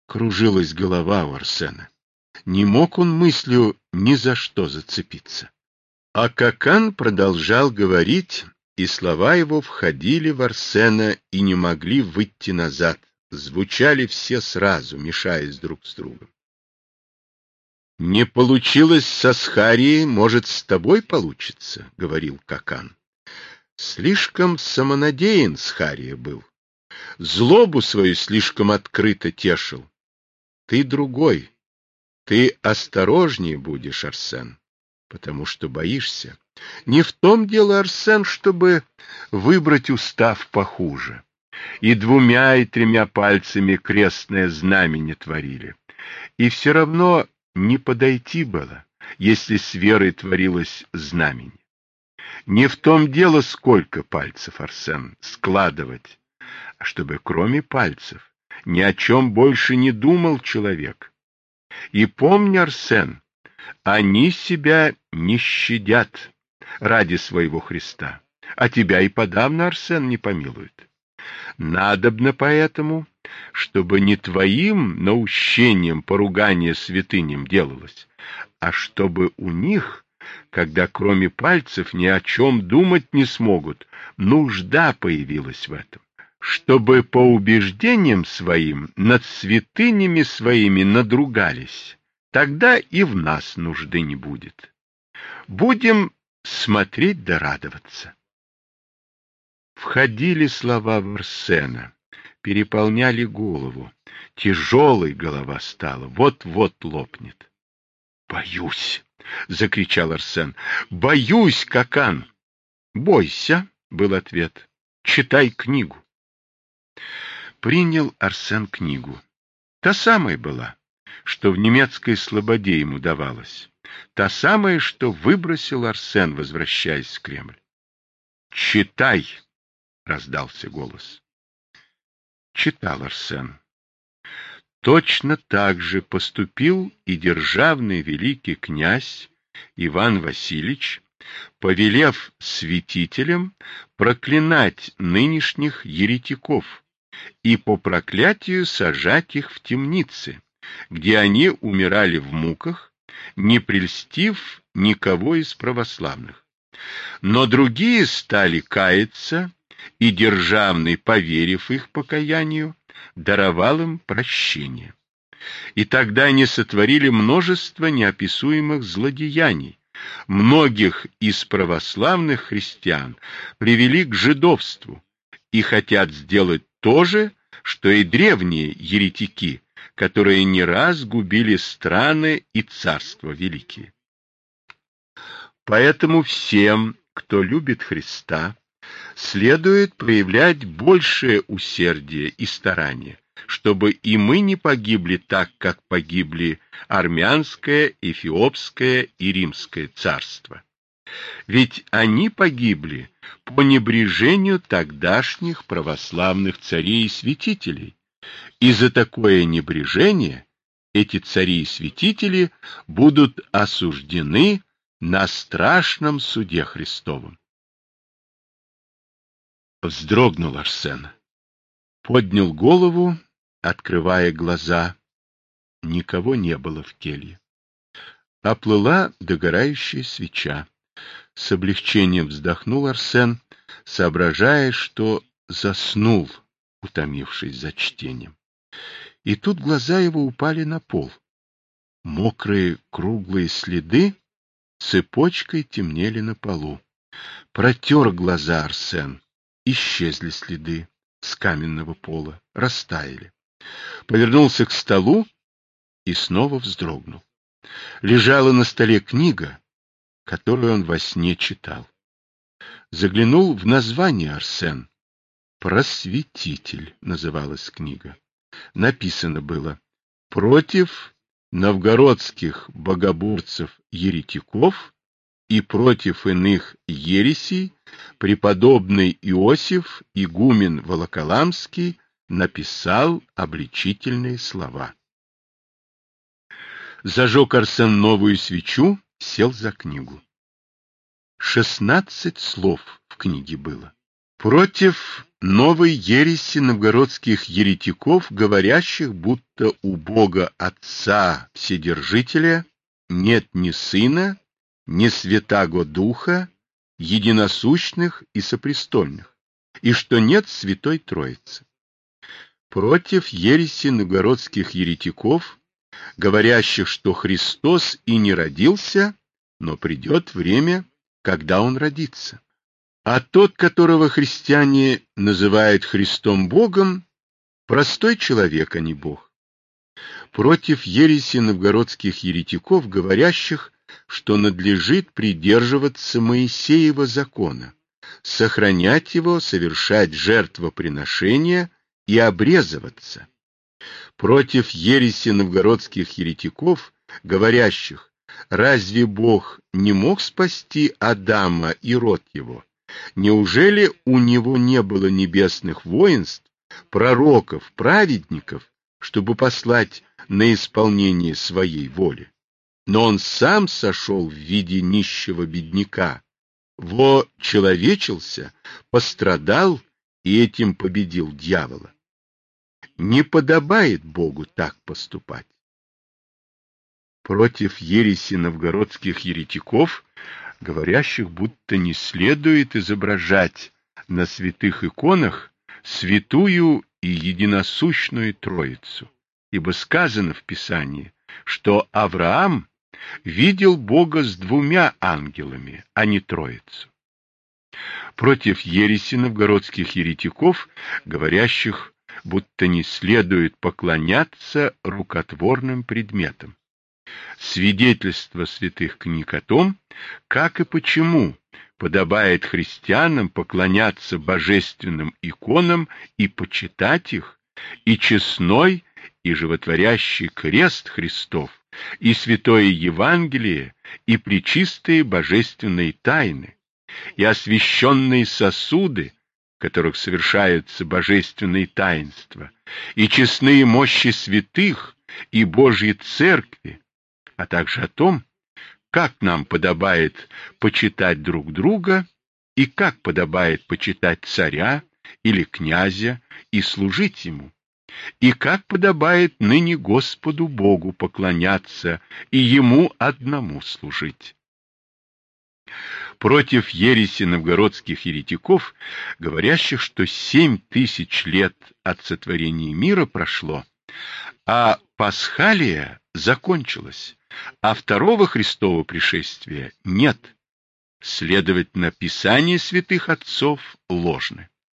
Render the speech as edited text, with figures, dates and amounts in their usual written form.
Кружилась голова у Арсена. Не мог он мыслью ни за что зацепиться. А Кокан продолжал говорить, и слова его входили в Арсена и не могли выйти назад, звучали все сразу, мешаясь друг с другом. — Не получилось со Схарией, может, с тобой получится, — говорил Кокан. Слишком самонадеян Схария был, злобу свою слишком открыто тешил. Ты другой, ты осторожнее будешь, Арсен, потому что боишься. Не в том дело, Арсен, чтобы выбрать устав похуже. И 2 и 3 пальцами крестное знамение творили. И все равно не подойти было, если с верой творилось знамение. Не в том дело, сколько пальцев, Арсен, складывать, а чтобы кроме пальцев ни о чем больше не думал человек. И помни, Арсен, они себя не щадят ради своего Христа, а тебя и подавно, Арсен, не помилует. Надобно поэтому, чтобы не твоим наущением поругание святыням делалось, а чтобы у них, когда кроме пальцев ни о чем думать не смогут, нужда появилась в этом, чтобы по убеждениям своим над святынями своими надругались, тогда и в нас нужды не будет. Будем смотреть да радоваться. Входили слова в Арсена, переполняли голову. Тяжелой голова стала, вот-вот лопнет. — Боюсь! — закричал Арсен. — Боюсь, Кокан! — Бойся, — был ответ. — Читай книгу. Принял Арсен книгу. Та самая была, что в немецкой слободе ему давалась. Та самая, что выбросил Арсен, возвращаясь в Кремль. — Читай! — раздался голос. Читал Арсен. Точно так же поступил и державный великий князь Иван Васильевич, повелев святителям проклинать нынешних еретиков и по проклятию сажать их в темницы, где они умирали в муках, не прельстив никого из православных. Но другие стали каяться, и державный, поверив их покаянию, даровал им прощение. И тогда они сотворили множество неописуемых злодеяний. Многих из православных христиан привели к жидовству и хотят сделать то же, что и древние еретики, которые не раз губили страны и царства великие. Поэтому всем, кто любит Христа, следует проявлять большее усердие и старание, чтобы и мы не погибли так, как погибли армянское, эфиопское и римское царство. Ведь они погибли по небрежению тогдашних православных царей и святителей, и за такое небрежение эти цари и святители будут осуждены на страшном суде Христовом. Вздрогнул Арсен, поднял голову, открывая глаза. Никого не было в келье. Оплыла догорающая свеча. С облегчением вздохнул Арсен, соображая, что заснул, утомившись за чтением. И тут глаза его упали на пол. Мокрые круглые следы цепочкой темнели на полу. Протер глаза Арсен. Исчезли следы с каменного пола, растаяли. Повернулся к столу и снова вздрогнул. Лежала на столе книга, которую он во сне читал. Заглянул в название Арсен. «Просветитель» называлась книга. Написано было: «Против новгородских богоборцев-еретиков и против иных ересей преподобный Иосиф, игумен Волоколамский, написал обличительные слова». Зажег Арсен новую свечу, сел за книгу. 16 слов в книге было. Против новой ереси новгородских еретиков, говорящих, будто у Бога Отца Вседержителя нет ни Сына, ни Святаго Духа, единосущных и сопрестольных, и что нет Святой Троицы. Против ереси новгородских еретиков, говорящих, что Христос и не родился, но придет время, когда Он родится. А тот, которого христиане называют Христом Богом, простой человек, а не Бог. Против ереси новгородских еретиков, говорящих, что надлежит придерживаться Моисеева закона, сохранять его, совершать жертвоприношения и обрезываться. Против ереси новгородских еретиков, говорящих, разве Бог не мог спасти Адама и род его? Неужели у него не было небесных воинств, пророков, праведников, чтобы послать на исполнение своей воли? Но он сам сошел в виде нищего бедняка, вочеловечился, пострадал и этим победил дьявола. Не подобает Богу так поступать. Против ереси новгородских еретиков, говорящих, будто не следует изображать на святых иконах святую и единосущную Троицу, ибо сказано в Писании, что Авраам видел Бога с двумя ангелами, а не Троицу. Против ереси новгородских еретиков, говорящих, будто не следует поклоняться рукотворным предметам. Свидетельство святых книг о том, как и почему подобает христианам поклоняться божественным иконам и почитать их, и честной и животворящий крест Христов, и святое Евангелие, и пречистые божественные тайны, и освященные сосуды, в которых совершаются божественные таинства, и честные мощи святых, и Божьей Церкви, а также о том, как нам подобает почитать друг друга и как подобает почитать царя или князя и служить ему, и как подобает ныне Господу Богу поклоняться и Ему одному служить. Против ереси новгородских еретиков, говорящих, что 7000 лет от сотворения мира прошло, а Пасхалия закончилась, а второго Христова пришествия нет. Следовательно, Писания святых отцов ложны.